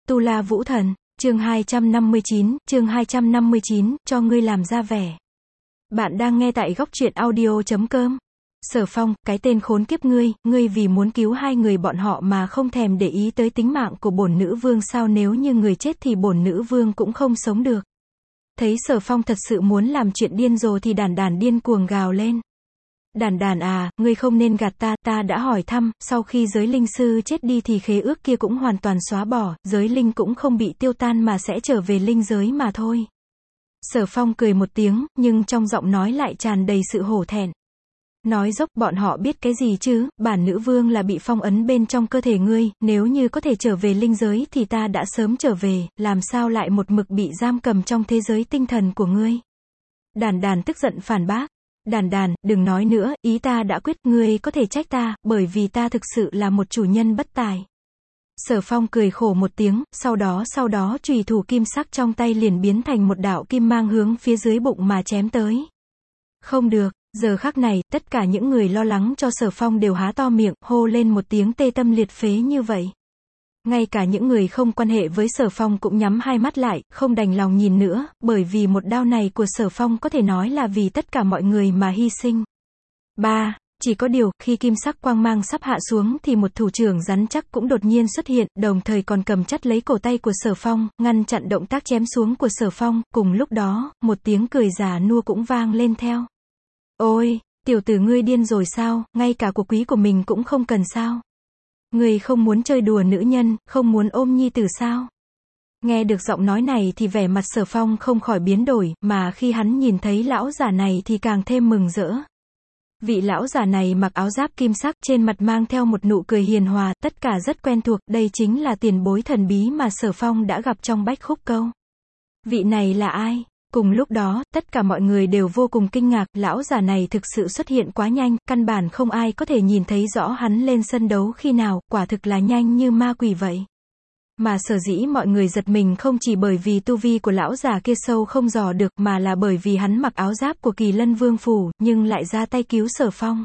Tu La Vũ Thần, chương 259, cho ngươi làm ra vẻ. Bạn đang nghe tại góc truyện audio.com. Sở Phong, cái tên khốn kiếp ngươi vì muốn cứu hai người bọn họ mà không thèm để ý tới tính mạng của bổn nữ vương sao, nếu như người chết thì bổn nữ vương cũng không sống được. Thấy Sở Phong thật sự muốn làm chuyện điên rồ thì Đản Đản điên cuồng gào lên. Đản Đản à, ngươi không nên gạt ta đã hỏi thăm, sau khi giới linh sư chết đi thì khế ước kia cũng hoàn toàn xóa bỏ, giới linh cũng không bị tiêu tan mà sẽ trở về linh giới mà thôi. Sở Phong cười một tiếng, nhưng trong giọng nói lại tràn đầy sự hổ thẹn. Nói dốc, bọn họ biết cái gì chứ, bản nữ vương là bị phong ấn bên trong cơ thể ngươi, nếu như có thể trở về linh giới thì ta đã sớm trở về, làm sao lại một mực bị giam cầm trong thế giới tinh thần của ngươi. Đản Đản tức giận phản bác. Đản Đản, đừng nói nữa, ý ta đã quyết, ngươi có thể trách ta, bởi vì ta thực sự là một chủ nhân bất tài. Sở Phong cười khổ một tiếng, sau đó chùy thủ kim sắc trong tay liền biến thành một đạo kim mang hướng phía dưới bụng mà chém tới. Không được, giờ khắc này, tất cả những người lo lắng cho Sở Phong đều há to miệng, hô lên một tiếng tê tâm liệt phế như vậy. Ngay cả những người không quan hệ với Sở Phong cũng nhắm hai mắt lại, không đành lòng nhìn nữa, bởi vì một đao này của Sở Phong có thể nói là vì tất cả mọi người mà hy sinh. Chỉ có điều, khi kim sắc quang mang sắp hạ xuống thì một thủ trưởng rắn chắc cũng đột nhiên xuất hiện, đồng thời còn cầm chặt lấy cổ tay của Sở Phong, ngăn chặn động tác chém xuống của Sở Phong, cùng lúc đó, một tiếng cười già nua cũng vang lên theo. Ôi, tiểu tử ngươi điên rồi sao, ngay cả của quý của mình cũng không cần sao? Ngươi không muốn chơi đùa nữ nhân, không muốn ôm nhi tử sao? Nghe được giọng nói này thì vẻ mặt Sở Phong không khỏi biến đổi, mà khi hắn nhìn thấy lão giả này thì càng thêm mừng rỡ. Vị lão giả này mặc áo giáp kim sắc, trên mặt mang theo một nụ cười hiền hòa, tất cả rất quen thuộc, đây chính là tiền bối thần bí mà Sở Phong đã gặp trong Bách Khúc Câu. Vị này là ai? Cùng lúc đó, tất cả mọi người đều vô cùng kinh ngạc, lão giả này thực sự xuất hiện quá nhanh, căn bản không ai có thể nhìn thấy rõ hắn lên sân đấu khi nào, quả thực là nhanh như ma quỷ vậy. Mà sở dĩ mọi người giật mình không chỉ bởi vì tu vi của lão già kia sâu không dò được, mà là bởi vì hắn mặc áo giáp của Kỳ Lân Vương phủ, nhưng lại ra tay cứu Sở Phong.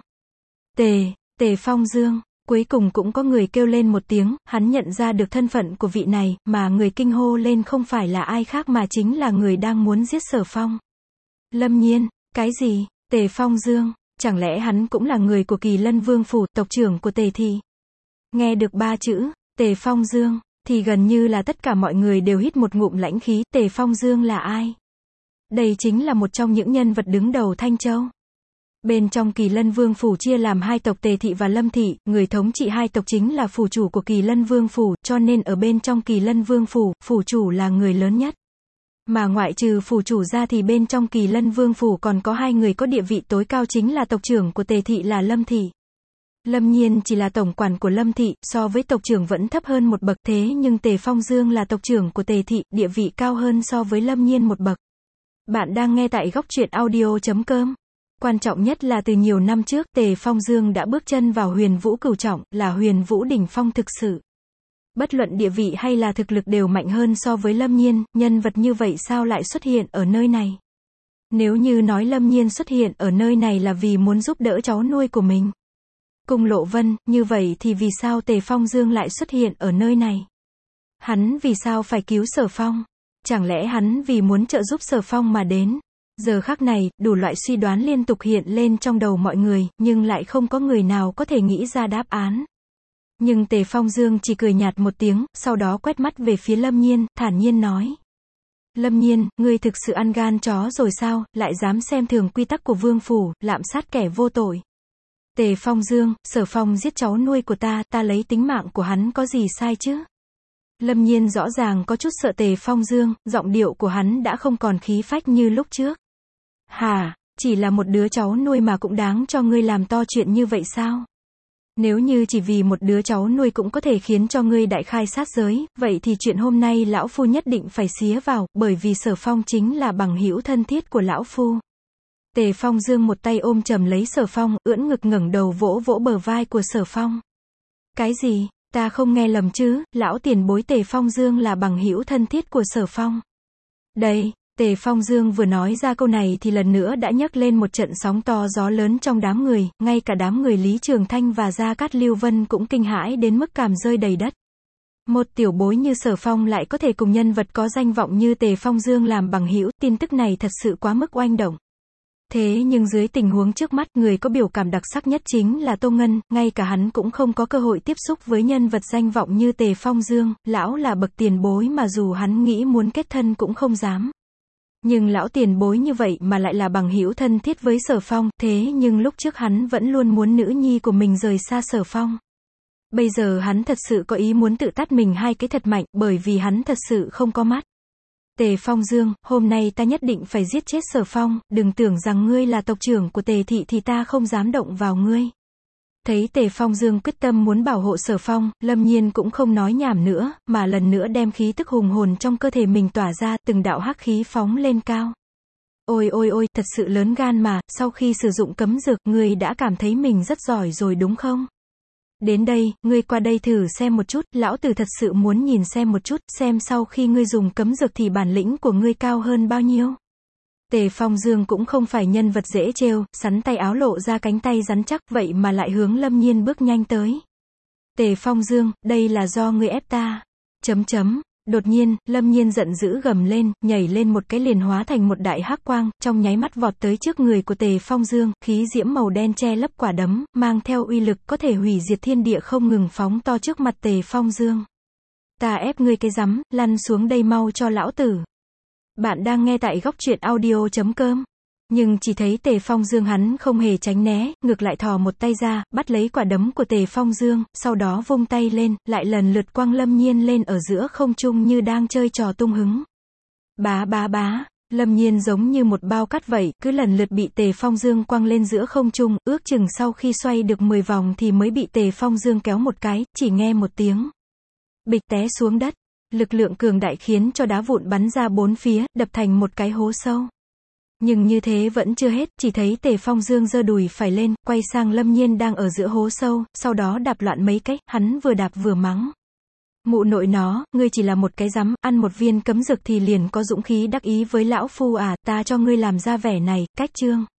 Tề Phong Dương. Cuối cùng cũng có người kêu lên một tiếng, hắn nhận ra được thân phận của vị này, mà người kinh hô lên không phải là ai khác mà chính là người đang muốn giết Sở Phong. Lâm Nhiên. Cái gì? Tề Phong Dương, chẳng lẽ hắn cũng là người của Kỳ Lân Vương phủ, tộc trưởng của Tề thị? Nghe được ba chữ, Tề Phong Dương, thì gần như là tất cả mọi người đều hít một ngụm lãnh khí. Tề Phong Dương là ai? Đây chính là một trong những nhân vật đứng đầu Thanh Châu. Bên trong Kỳ Lân Vương phủ chia làm hai tộc Tề thị và Lâm thị, người thống trị hai tộc chính là phủ chủ của Kỳ Lân Vương phủ, cho nên ở bên trong Kỳ Lân Vương phủ, phủ chủ là người lớn nhất. Mà ngoại trừ phủ chủ ra thì bên trong Kỳ Lân Vương phủ còn có hai người có địa vị tối cao, chính là tộc trưởng của Tề thị là Lâm thị. Lâm Nhiên chỉ là tổng quản của Lâm thị, so với tộc trưởng vẫn thấp hơn một bậc, thế nhưng Tề Phong Dương là tộc trưởng của Tề thị, địa vị cao hơn so với Lâm Nhiên một bậc. Bạn đang nghe tại góc truyện audio.com. Quan trọng nhất là từ nhiều năm trước, Tề Phong Dương đã bước chân vào huyền vũ cửu trọng, là huyền vũ đỉnh phong thực sự. Bất luận địa vị hay là thực lực đều mạnh hơn so với Lâm Nhiên, nhân vật như vậy sao lại xuất hiện ở nơi này? Nếu như nói Lâm Nhiên xuất hiện ở nơi này là vì muốn giúp đỡ cháu nuôi của mình, Cung Lộ Vân, như vậy thì vì sao Tề Phong Dương lại xuất hiện ở nơi này? Hắn vì sao phải cứu Sở Phong? Chẳng lẽ hắn vì muốn trợ giúp Sở Phong mà đến? Giờ khắc này, đủ loại suy đoán liên tục hiện lên trong đầu mọi người, nhưng lại không có người nào có thể nghĩ ra đáp án. Nhưng Tề Phong Dương chỉ cười nhạt một tiếng, sau đó quét mắt về phía Lâm Nhiên, thản nhiên nói. Lâm Nhiên, ngươi thực sự ăn gan chó rồi sao, lại dám xem thường quy tắc của vương phủ, lạm sát kẻ vô tội. Tề Phong Dương, Sở Phong giết cháu nuôi của ta lấy tính mạng của hắn có gì sai chứ? Lâm Nhiên rõ ràng có chút sợ Tề Phong Dương, giọng điệu của hắn đã không còn khí phách như lúc trước. Hả, chỉ là một đứa cháu nuôi mà cũng đáng cho ngươi làm to chuyện như vậy sao? Nếu như chỉ vì một đứa cháu nuôi cũng có thể khiến cho ngươi đại khai sát giới, vậy thì chuyện hôm nay lão phu nhất định phải xía vào, bởi vì Sở Phong chính là bằng hữu thân thiết của lão phu. Tề Phong Dương một tay ôm chầm lấy Sở Phong, ưỡn ngực ngẩng đầu vỗ vỗ bờ vai của Sở Phong. Cái gì? Ta không nghe lầm chứ, lão tiền bối Tề Phong Dương là bằng hữu thân thiết của Sở Phong. Đây, Tề Phong Dương vừa nói ra câu này thì lần nữa đã nhấc lên một trận sóng to gió lớn trong đám người, ngay cả đám người Lý Trường Thanh và Gia Cát Lưu Vân cũng kinh hãi đến mức cảm rơi đầy đất. Một tiểu bối như Sở Phong lại có thể cùng nhân vật có danh vọng như Tề Phong Dương làm bằng hữu, tin tức này thật sự quá mức oanh động. Thế nhưng dưới tình huống trước mắt, người có biểu cảm đặc sắc nhất chính là Tô Ngân, ngay cả hắn cũng không có cơ hội tiếp xúc với nhân vật danh vọng như Tề Phong Dương, lão là bậc tiền bối mà dù hắn nghĩ muốn kết thân cũng không dám. Nhưng lão tiền bối như vậy mà lại là bằng hữu thân thiết với Sở Phong, thế nhưng lúc trước hắn vẫn luôn muốn nữ nhi của mình rời xa Sở Phong. Bây giờ hắn thật sự có ý muốn tự tát mình hai cái thật mạnh, bởi vì hắn thật sự không có mắt. Tề Phong Dương, hôm nay ta nhất định phải giết chết Sở Phong, đừng tưởng rằng ngươi là tộc trưởng của Tề thị thì ta không dám động vào ngươi. Thấy Tề Phong Dương quyết tâm muốn bảo hộ Sở Phong, Lâm Nhiên cũng không nói nhảm nữa, mà lần nữa đem khí tức hùng hồn trong cơ thể mình tỏa ra, từng đạo hắc khí phóng lên cao. Ôi ôi ôi, thật sự lớn gan mà, sau khi sử dụng cấm dược, ngươi đã cảm thấy mình rất giỏi rồi đúng không? Đến đây, ngươi qua đây thử xem một chút, lão tử thật sự muốn nhìn xem một chút, xem sau khi ngươi dùng cấm dược thì bản lĩnh của ngươi cao hơn bao nhiêu. Tề Phong Dương cũng không phải nhân vật dễ trêu, sắn tay áo lộ ra cánh tay rắn chắc, vậy mà lại hướng Lâm Nhiên bước nhanh tới. Tề Phong Dương, đây là do ngươi ép ta. Đột nhiên, Lâm Nhiên giận dữ gầm lên, nhảy lên một cái liền hóa thành một đại hắc quang, trong nháy mắt vọt tới trước người của Tề Phong Dương, khí diễm màu đen che lấp quả đấm, mang theo uy lực có thể hủy diệt thiên địa không ngừng phóng to trước mặt Tề Phong Dương. Ta ép ngươi cái rắm, lăn xuống đây mau cho lão tử. Bạn đang nghe tại góc truyện audio.com. Nhưng chỉ thấy Tề Phong Dương hắn không hề tránh né, ngược lại thò một tay ra, bắt lấy quả đấm của Tề Phong Dương, sau đó vung tay lên, lại lần lượt quăng Lâm Nhiên lên ở giữa không trung như đang chơi trò tung hứng. Bá bá bá, Lâm Nhiên giống như một bao cát vậy, cứ lần lượt bị Tề Phong Dương quăng lên giữa không trung, ước chừng sau khi xoay được 10 vòng thì mới bị Tề Phong Dương kéo một cái, chỉ nghe một tiếng bịch té xuống đất. Lực lượng cường đại khiến cho đá vụn bắn ra bốn phía, đập thành một cái hố sâu. Nhưng như thế vẫn chưa hết, chỉ thấy Tề Phong Dương giơ đùi phải lên, quay sang Lâm Nhiên đang ở giữa hố sâu, sau đó đạp loạn mấy cách, hắn vừa đạp vừa mắng. Mụ nội nó, ngươi chỉ là một cái rắm, ăn một viên cấm dược thì liền có dũng khí đắc ý với lão phu à, ta cho ngươi làm ra vẻ này, cách chương.